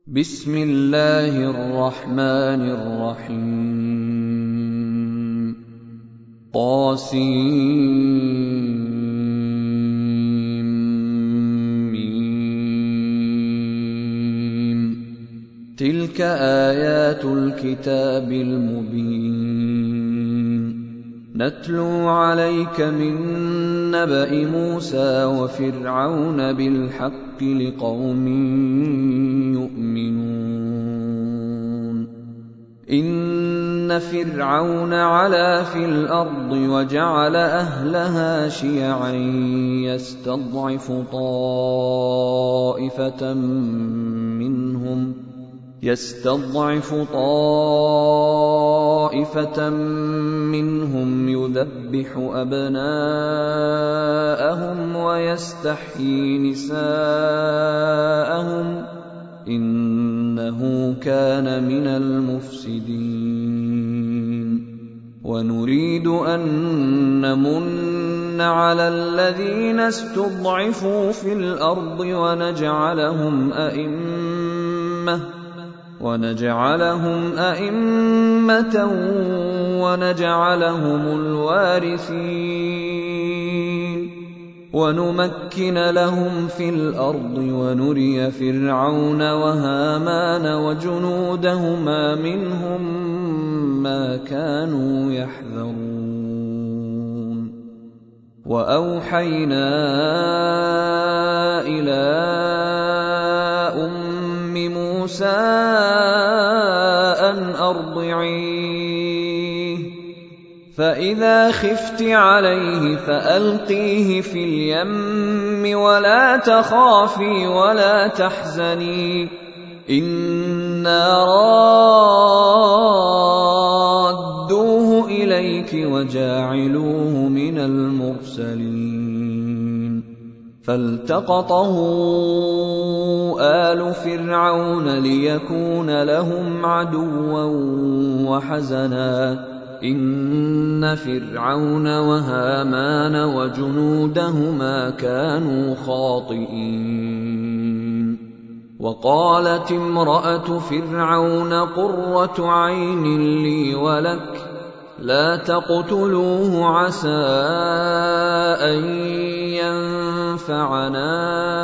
بسم الله الرحمن الرحيم طاسيم تلك آيات الكتاب المبين نتلو عليك من نبأ موسى وفرعون بالحق لقوم يؤمنون إن فرعون علا في الأرض وجعل أهلها شيعا يستضعف طائفة منهم يذبح أبناءهم ويستحيي نساءهم إنه كان من المفسدين ونريد أن نمن على الذين استضعفوا في الأرض ونجعلهم أئمة ونجعلهم الوارثين ونمكن لهم في الأرض ونري فرعون وهامان وجنودهما منهم ما كانوا يحذرون وأوحينا إلى موسى أن أرضعيه فإذا خفت عليه فألقيه في اليم ولا تخافي ولا تحزني إنا رادوه إليك وجاعلوه من المرسلين فالتقطه آل فرعون ليكون لهم عدوا وحزنا إن فرعون وهامان وجنودهما كانوا خاطئين وقالت امرأة فرعون قرة عين لي ولك لا تقتلوه عسى أن ينفعنا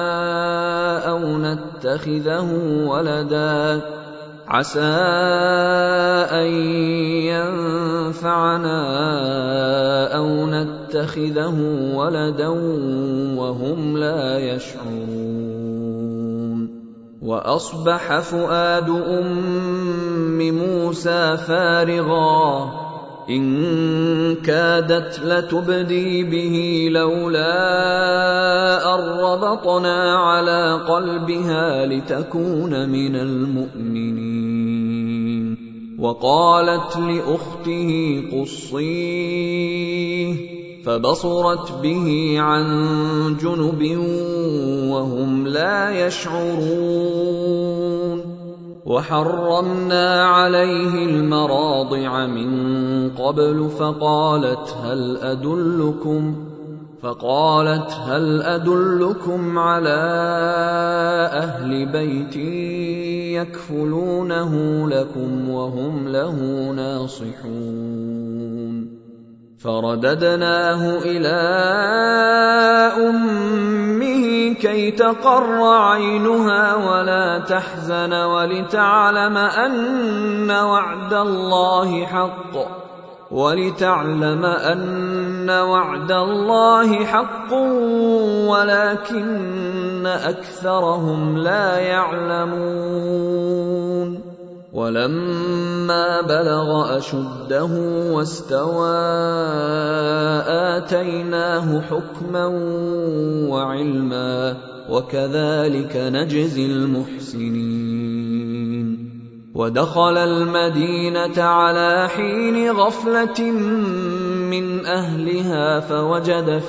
أو نتخذه ولدا وهم لا يشعرون وأصبح فؤاد أم موسى فارغا إن كادت لتبدي به لولا أن ربطنا على قلبها لتكون من المؤمنين وقالت لأخته قصيه فبصرت به عن جنب وهم لا يشعرون وحرمنا عليه المراضع من قبل فقالت هل أدلكم على أهل بيت يكفلونه لكم وهم له ناصحون فرددناه إلى أمه كي تقر عينها ولا تحزن ولتعلم أن وعد الله حق ولكن أكثرهم لا يعلمون ولما بلغ أشده واستوى آتيناه حكما وعلما وكذلك نجزي المحسنين ودخل المدينة على حين غفلة من أهلها فوجد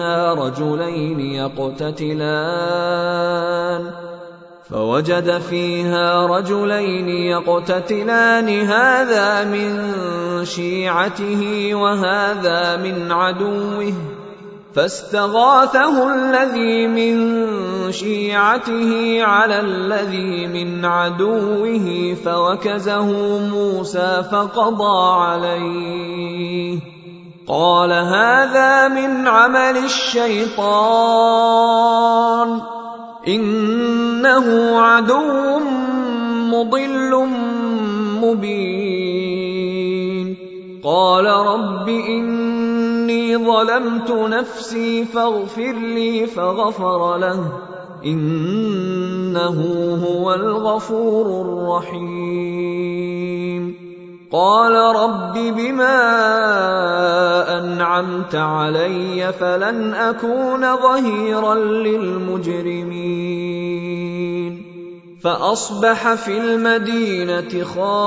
فيها رجلين يقتتلان هذا من شيعته وهذا من عدوه فاستغاثه الذي من شيعته على الذي من عدوه فوكزه موسى فقضى عليه. قال هذا من عمل الشيطان إنه عدو مضل مبين. قال رب إني ظلمت نفسي فاغفر لي فغفر له إنه هو الغفور الرحيم. قال رب بما أنعمت علي فلن أكون ظهيرا للمجرمين. فأصبح في المدينة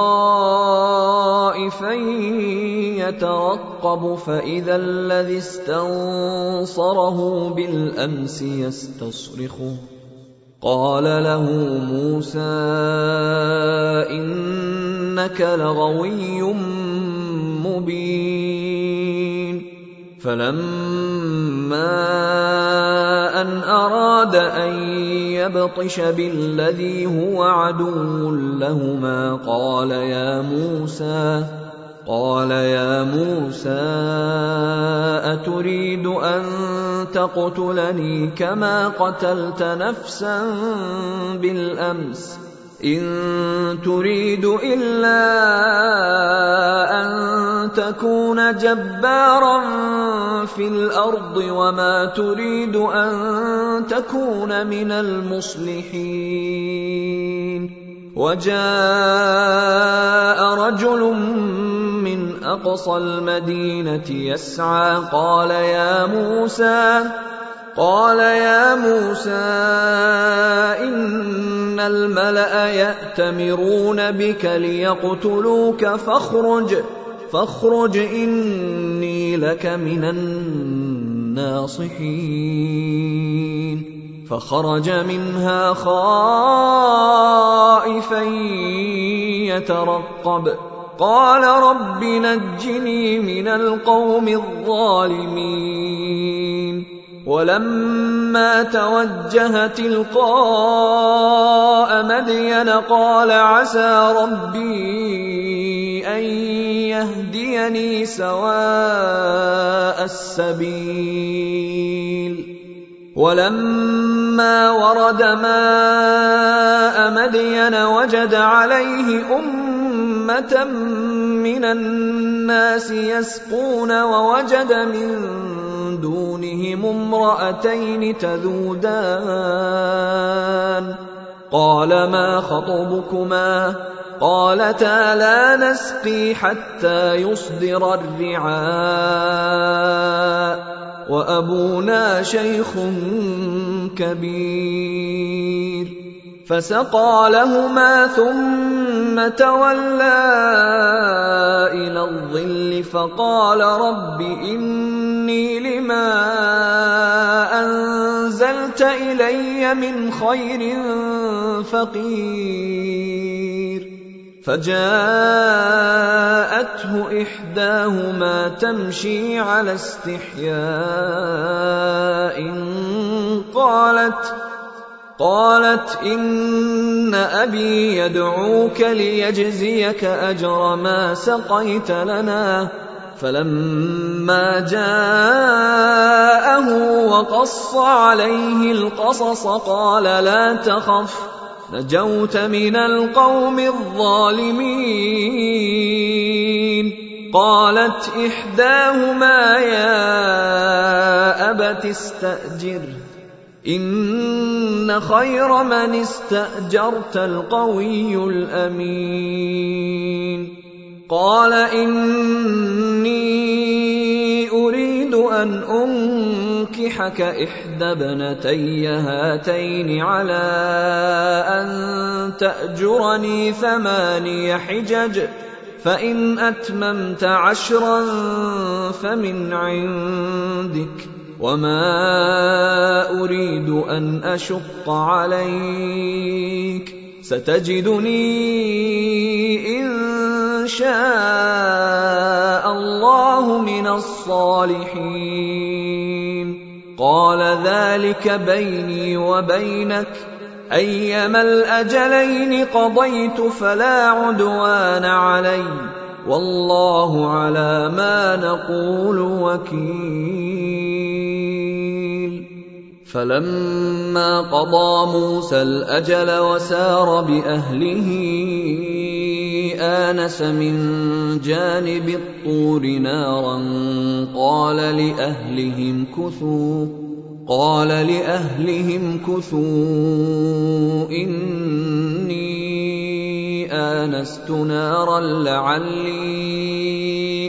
خائفا يترقب فإذا الذي استنصره بالأمس يستصرخه. قال له موسى إنك لغوي مبين. فلما أن أراد أن يبطش بالذي هو عدو لهما قال يا موسى أتريد أن تقتلني كما قتلت نفسا بالأمس إن تريد إلا أن تكون جبارا في الأرض وما تريد أن تكون من المصلحين. وجاء رجل من أقصى المدينة يسعى قال يا موسى إن الملأ يأتمرون بك ليقتلوك فاخرج إني لك من الناصحين. فخرج منها خائفا يترقب قال رب نجني من القوم الظالمين. ولما توجه تلقاء مدين قال عسى ربي أن يهديني سواء السبيل. ولما ورد ماء مدين وجد عليه أمة من الناس يسقون ووجد من دونهم امرأتين تذودان. قال ما خطبكما؟ قالتا لا نسقي حتى يصدر الرعاء وأبونا شيخ كبير. فسقى لهما ثم تولى إلى الظل فقال رب إني لما أنزلت إلي من خير فقير. فجاءته إحداهما تمشي على استحياء قالت إن أبي يدعوك ليجزيك أجر ما سقيت لنا. فلما جاءه وقص عليه القصص قال لا تخف نجوت من القوم الظالمين. قالت إحداهما يا أبت استأجره إن خير من استأجرت القوي الأمين. قال إني أريد أن أنكحك إحدى ابنتي هاتين على أن تأجرني 8 حجج فإن أتممت 10 فمن عندك وما أريد أن أشق عليك ستجدني إن شاء الله من الصالحين. قال ذلك بيني وبينك أيما الأجلين قضيت فلا عدوان علي والله على ما نقول وكيل. فلما قضى موسى الأجل وسار بأهله آنس من جانب الطور نارا قال لأهلهم كثوا إني آنست نارا لعلي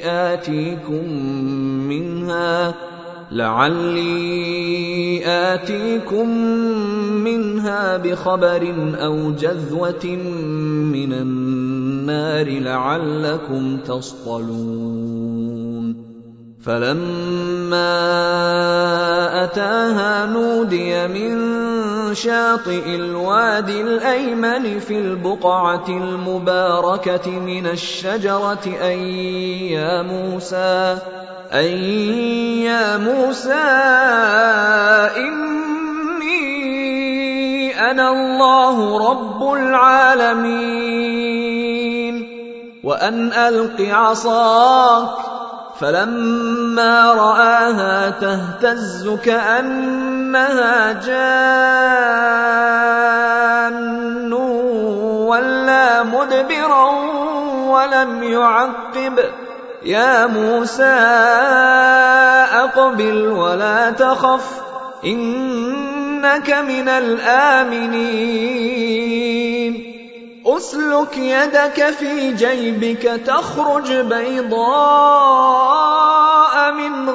آتيكم منها بخبر أو جذوة من النار لعلكم تصطلون. فلما أتاها نودي من شاطئ الوادي الأيمن في البقعة المباركة من الشجرة أن يا موسى إني أنا الله رب العالمين وأن ألق عصاك. فلما رآها تهتز كأنها جان ولا مدبرا ولم يعقب يا موسى أقبل ولا تخف إنك من الآمنين. أسلك يدك في جيبك تخرج بيضاء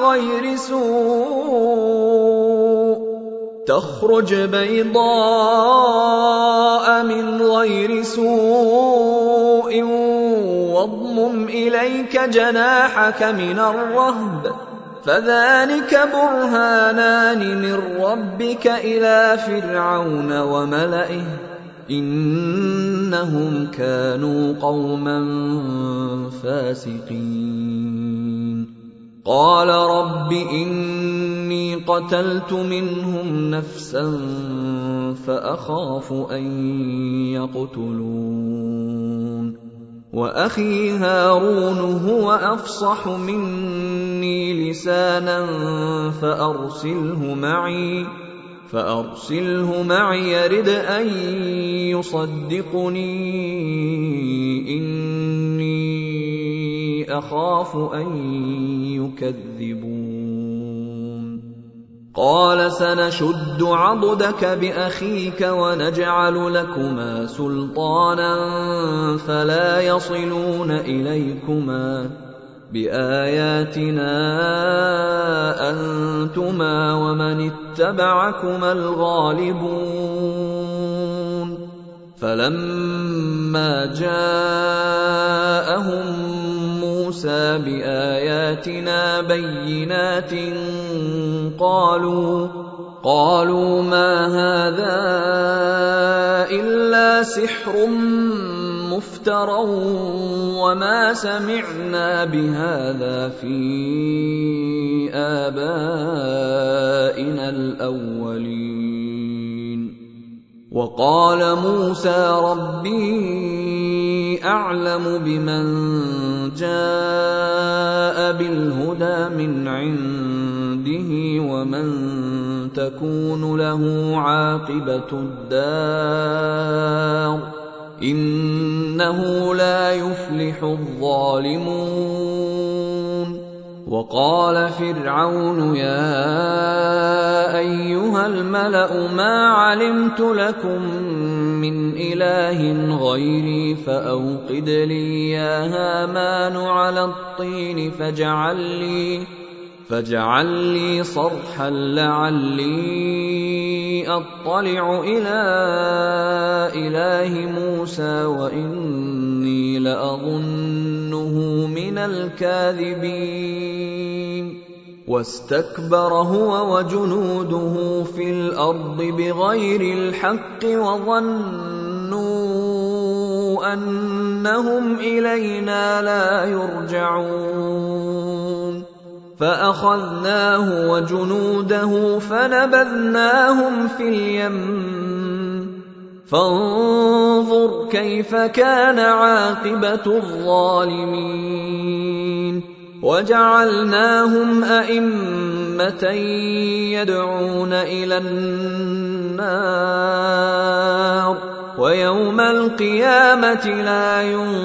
من غير سوء واضمم إليك جناحك من الرهب فذلك برهانان من ربك إلى فرعون وملئه إنهم كانوا قوما فاسقين. قال رب إني قتلت منهم نفسا فأخاف أن يقتلون وأخي هارون هو أفصح مني لسانا فأرسله معي يرد أن يصدقني إني أخاف أن يكذبون. قال سنشد عضدك بأخيك ونجعل لكما سلطانا فلا يصلون إليكما بآياتنا أنتما ومن اتبعكما الغالبون. فلما جاءهم موسى بآياتنا بينات قالوا ما هذا إلا سحر مفترى وما سمعنا بهذا في آبائنا الأولين. وقال موسى ربي أعلم بمن جاء بالهدى من عنده ومن تكون له عاقبة الدار إنه لا يفلح الظالمون. وقال فرعون يا أيها الملأ ما علمت لكم من إله غيري فأوقد لي يا هامان على الطين فاجعل لي صرحا لعلي أطلع إلى إله موسى وإني لأظنه من الكاذبين. واستكبر هو وجنوده في الأرض بغير الحق وظنوا أنهم إلينا لا يرجعون. فأخذناه وجنوده فنبذناهم في اليم فانظر كيف كان عاقبة الظالمين وجعلناهم أئمة يدعون إلى النار ويوم القيامة لا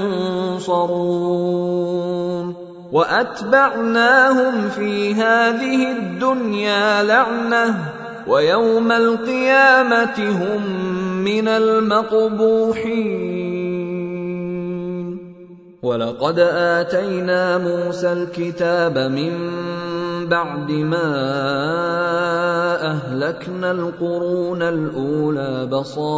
ينصرون وأتبعناهم في هذه الدنيا لعنة ويوم القيامة هم من المقبوحين ولقد آتينا موسى الكتاب من بعد ما أهلكنا القرون الأولى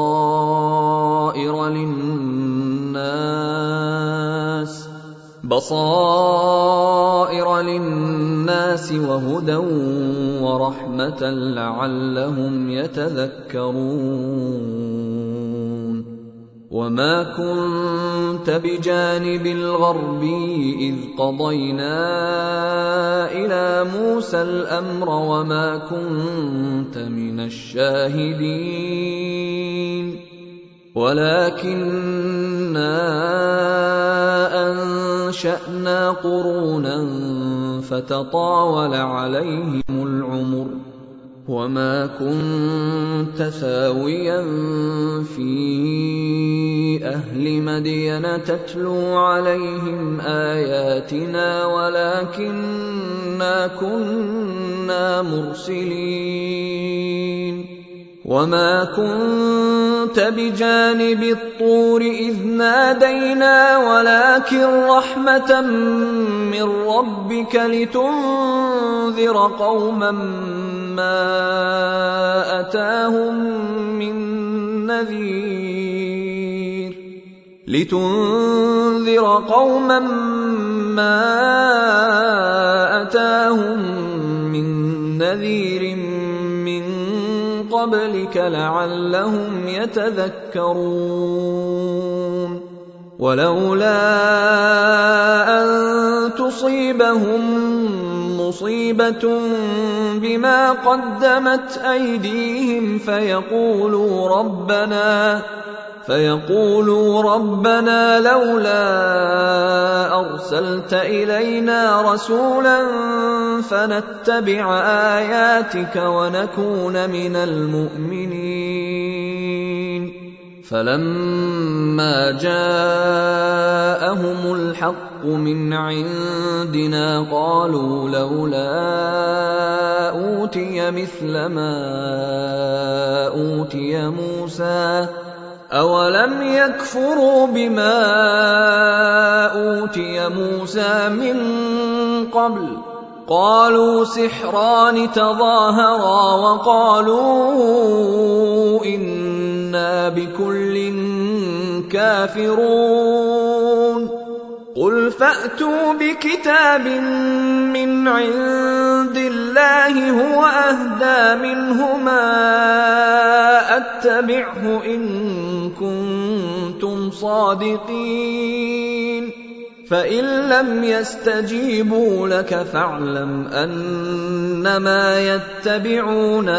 بصائر للناس وهدى ورحمة لعلهم يتذكرون وما كنت بجانب الغربي إذ قضينا إلى موسى الأمر وما كنت من الشاهدين ولكننا أنشأنا قرونا فتطاول عليهم العمر وما كنت ثاويا في أهل مدين تتلو عليهم آياتنا ولكننا كنا مرسلين وما كنت بجانب الطور إذ نادينا ولكن رحمة من ربك لتنذر قوما ما أتاهم من نذير من قبلك لعلهم يتذكرون ولولا أن تصيبهم مصيبة بما قدمت أيديهم فيقولوا ربنا لولا أرسلت إلينا رسولا فنتبع آياتك ونكون من المؤمنين فلما جاءهم الحق من عندنا قالوا لولا أوتي مثل ما أوتي موسى أولم يكفروا بما أوتي موسى من قبل قالوا سحران تظاهرا وقالوا إنا بكل كافرون قل فأتوا بكتاب من عند الله هو أهدى منهما أتبعه إن كنتم صادقين فإن لم يستجيبوا لك فاعلم أنما يتبعون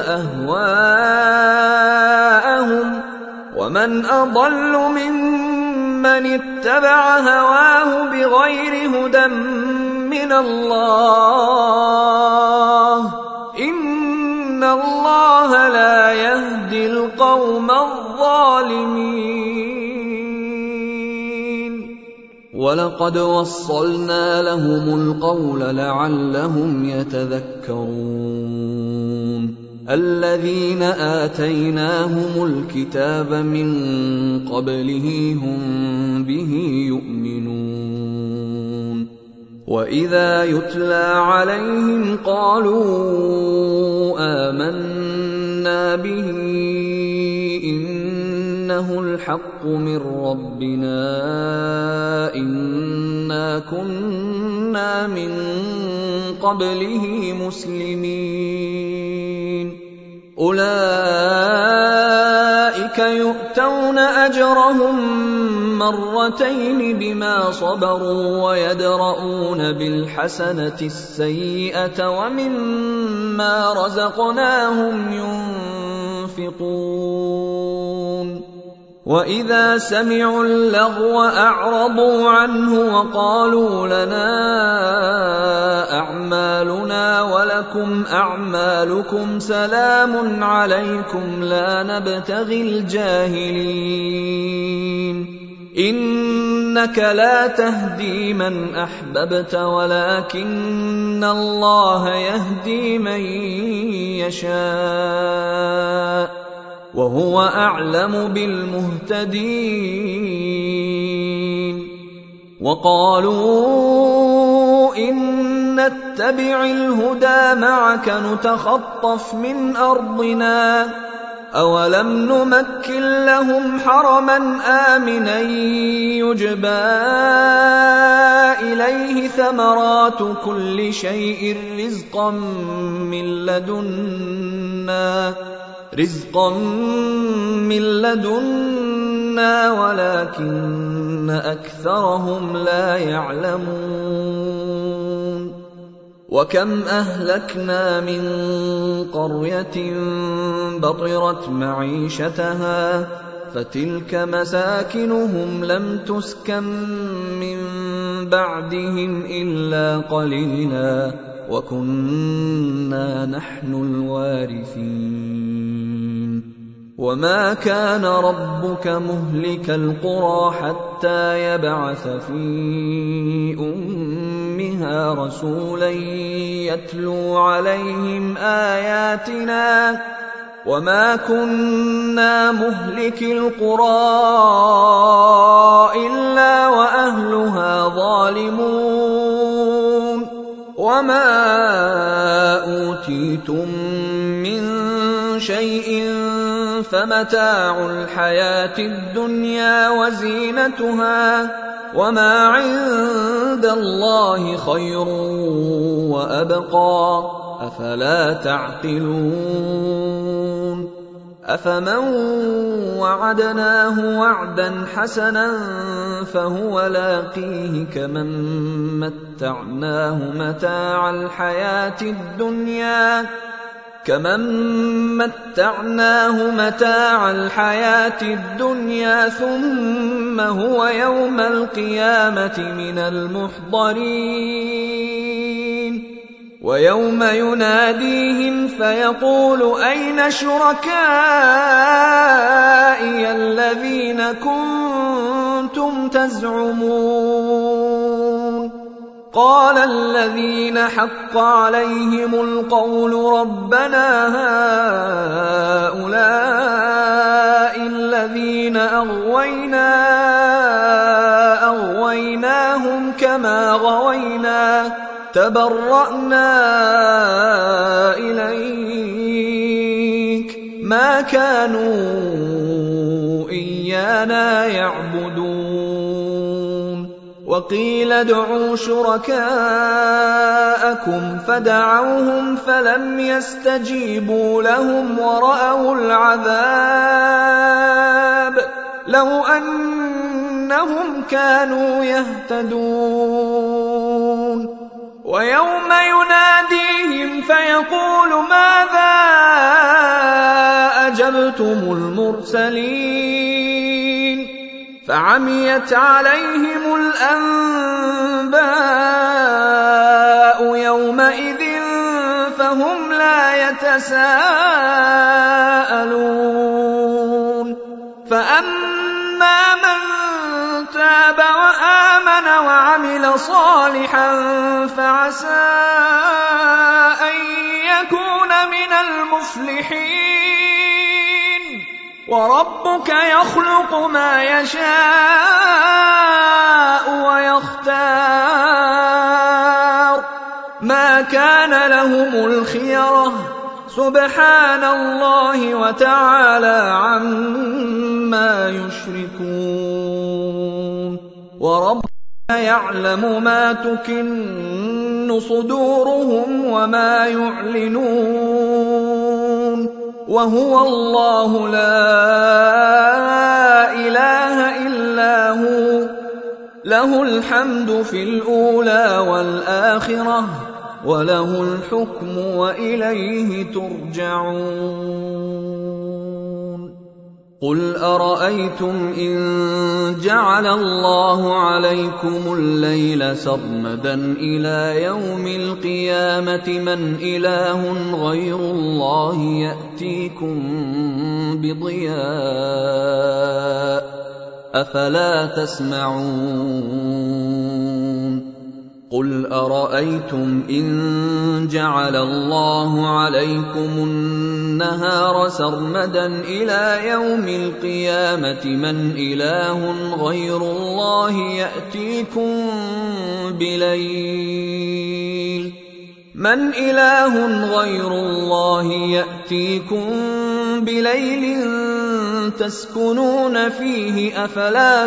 أهواءهم ومن أضل ممن اتبع هواه بغير هدى من الله إن الله لا يهدي القوم الظالمين ولقد وصلنا لهم القول لعلهم يتذكرون الذين آتيناهم الكتاب من قبله هم به يؤمنون وإذا يتلى عليهم قالوا آمنا به إنه الحق من ربنا إنا كنا من قبله مسلمين أولئك أولئك يؤتون أجرهم مرتين بما صبروا ويدرؤون بالحسنة السيئة ومما رزقناهم ينفقون وإذا سمعوا اللغو أعرضوا عنه وقالوا لنا أعمالنا ولكم أعمالكم سلام عليكم لا نبتغي الجاهلين إنك لا تهدي من أحببت ولكن الله يهدي من يشاء وهو أعلم بالمهتدين وقالوا إن نتبع الهدى معك نتخطف من أرضنا أولم نمكن لهم حرما آمنا يجبى إليه ثمرات كل شيء رزقا من لدنا ولكن أكثرهم لا يعلمون وكم أهلكنا من قرية بطرت معيشتها فتلك مساكنهم لم تسكن من بعدهم إلا قليلا وكنا نحن الوارثين وما كان ربك مهلك القرى حتى يبعث في أمها رسولا يتلو عليهم آياتنا وما كنا مهلك القرى إلا وأهلها ظالمون وما أوتيتم من شيء فمتاع الحياة الدنيا وزينتها وما عند الله خير وأبقى أفلا تعقلون أفمن وعدناه وعدا حسنا فهو لاقيه كمن متعناه متاع الحياة الدنيا ثم هو يوم القيامة من المحضرين ويوم يناديهم فيقول أين شركائي الذين كنتم تزعمون قال الذين حق عليهم القول ربنا هؤلاء الذين أغويناهم كما غوينا تبرأنا إليك ما كانوا إيانا يعبدون وقيل ادعوا شركاءكم فدعوهم فلم يستجيبوا لهم ورأوا العذاب لو أنهم كانوا يهتدون ويوم يناديهم فيقول ماذا أجبتم المرسلين فعميت عليهم الأنباء يومئذ فهم لا يتساءلون فأما من تاب وآمن وعمل صالحا فعسى أن يكون من المفلحين وربك يخلق ما يشاء ويختار ما كان لهم الخيرة سبحان الله وتعالى عما يشركون وربك يعلم ما تكن صدورهم وما يعلنون وهو الله لا إله إلا هو، له الحمد في الأولى والآخرة، وله الحكم وإليه ترجعون. قل أرأيتم إن جعل الله عليكم الليل سرمدا إلى يوم القيامة من إله غير الله يأتيكم بضياء أفلا تسمعون. قل أرأيتم إن جعل الله عليكم النهار سرمدا إلى يوم القيامة من إله غير الله يأتيكم بليل تسكنون فيه أفلا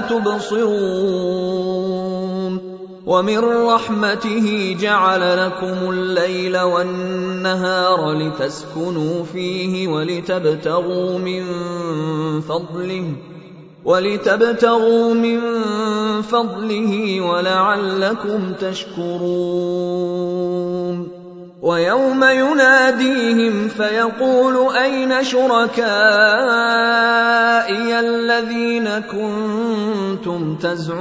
تبصرون. ومن رحمته جعل لكم الليل والنهار لتسكنوا فيه ولتبتغوا من فضله ولعلكم تشكرون. ويوم يناديهم فيقول أين شركائي الذين كنتم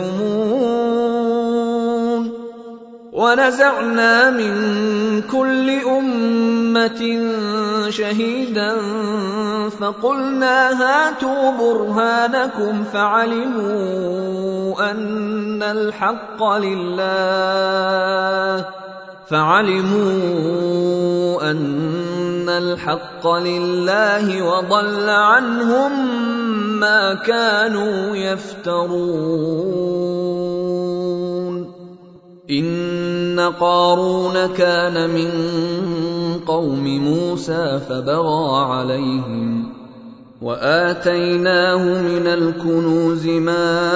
تزعمون. ونزعنا من كل أمة شهيدا فقلنا هاتوا برهانكم فعلموا أن الحق لله وضل عنهم ما كانوا يفترون. إن قارون كان من قوم موسى فبغى عليهم وآتيناه من الكنوز ما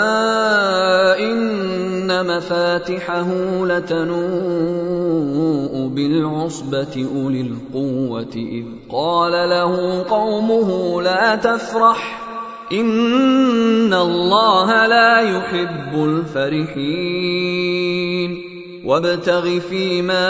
إن مفاتحه لتنوء بالعصبة أولي القوة إذ قال له قومه لا تفرح إن الله لا يحب الفرحين. وابتغ فيما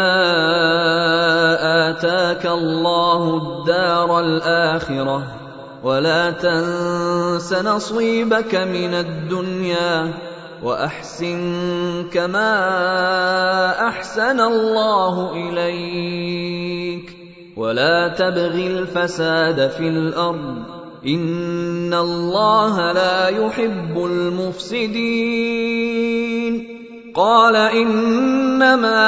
آتاك الله الدار الآخرة ولا تنس نصيبك من الدنيا وأحسن كما أحسن الله إليك ولا تبغ الفساد في الأرض إن الله لا يحب المفسدين. قال إنما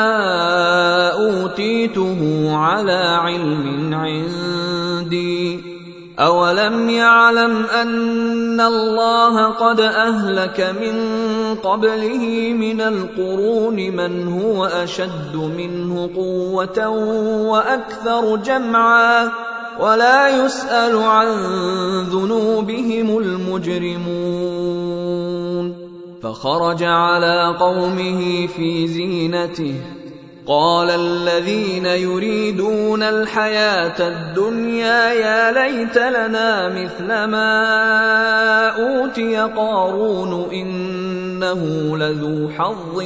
أوتيته على علم عندي أولم يعلم أن الله قد أهلك من قبله من القرون من هو أشد منه قوة وأكثر جمعا ولا يسأل عن ذنوبهم المجرمون. فخرج على قومه في زينته قال الذين يريدون الحياة الدنيا يا ليت لنا مثل ما أوتي قارون إنه لذو حظ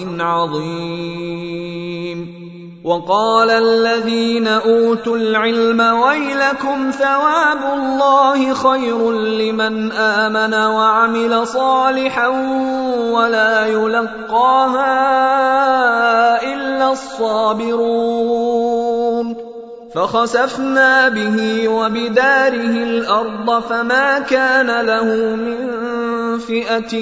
عظيم. وقال الذين أوتوا العلم ويلكم ثواب الله خير لمن آمن وعمل صالحا ولا يلقاها إلا الصابرون. فخسفنا به وبداره الأرض فما كان له من فئة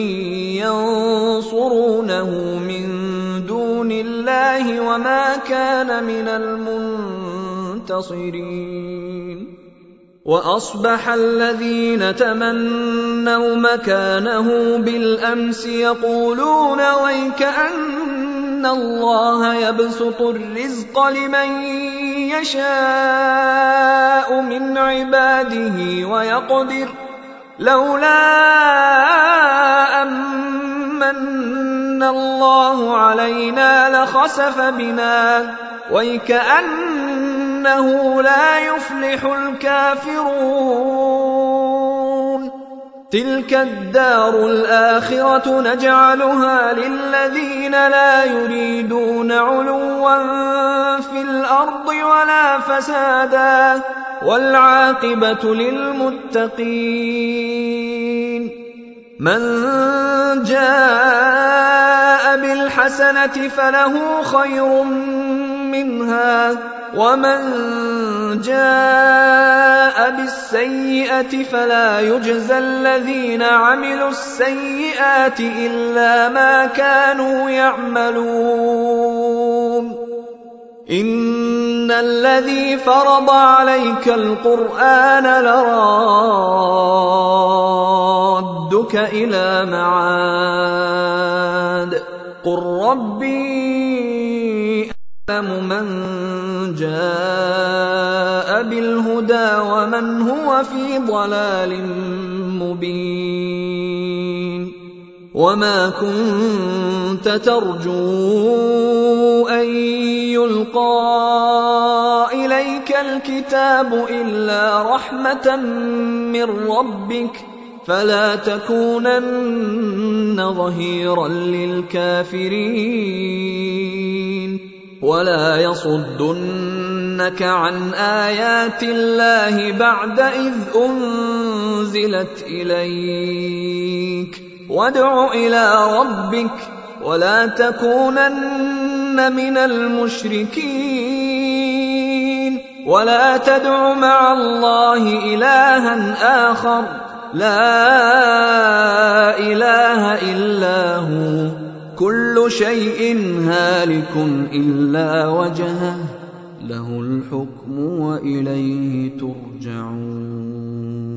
ينصرونه من دون الله وما كان من المنتصرين. وأصبح الذين تمنوا مكانه بالأمس يقولون ويكأن الله يبسط الرزق لمن يشاء من عباده ويقدر لولا أمن الله علينا لخسف بنا ويكأنه إنه لا يفلح الكافرون تلك الدار الآخرة نجعلها للذين لا يريدون علوا في الأرض ولا فسادا والعاقبة للمتقين من جاء بالحسنة فله خير منها ومن جاء بالسيئة فلا يجزى الذين عملوا السيئات إلا ما كانوا يعملون إن الذي فرض عليك القرآن لرادك إلى معاد قل ربي أعلم من جاء بالهدى ومن هو في ضلال مبين وما كنت ترجو أن يلقى إليك الكتاب إلا رحمة من ربك فلا تكونن ظهيرا للكافرين ولا يصدنك عن آيات الله بعد إذ أنزلت إليك وادع إلى ربك ولا تكونن من المشركين ولا تدع مع الله إلها آخر لا إله إلا هو كل شيء هالك إلا وجهه له الحكم وإليه ترجعون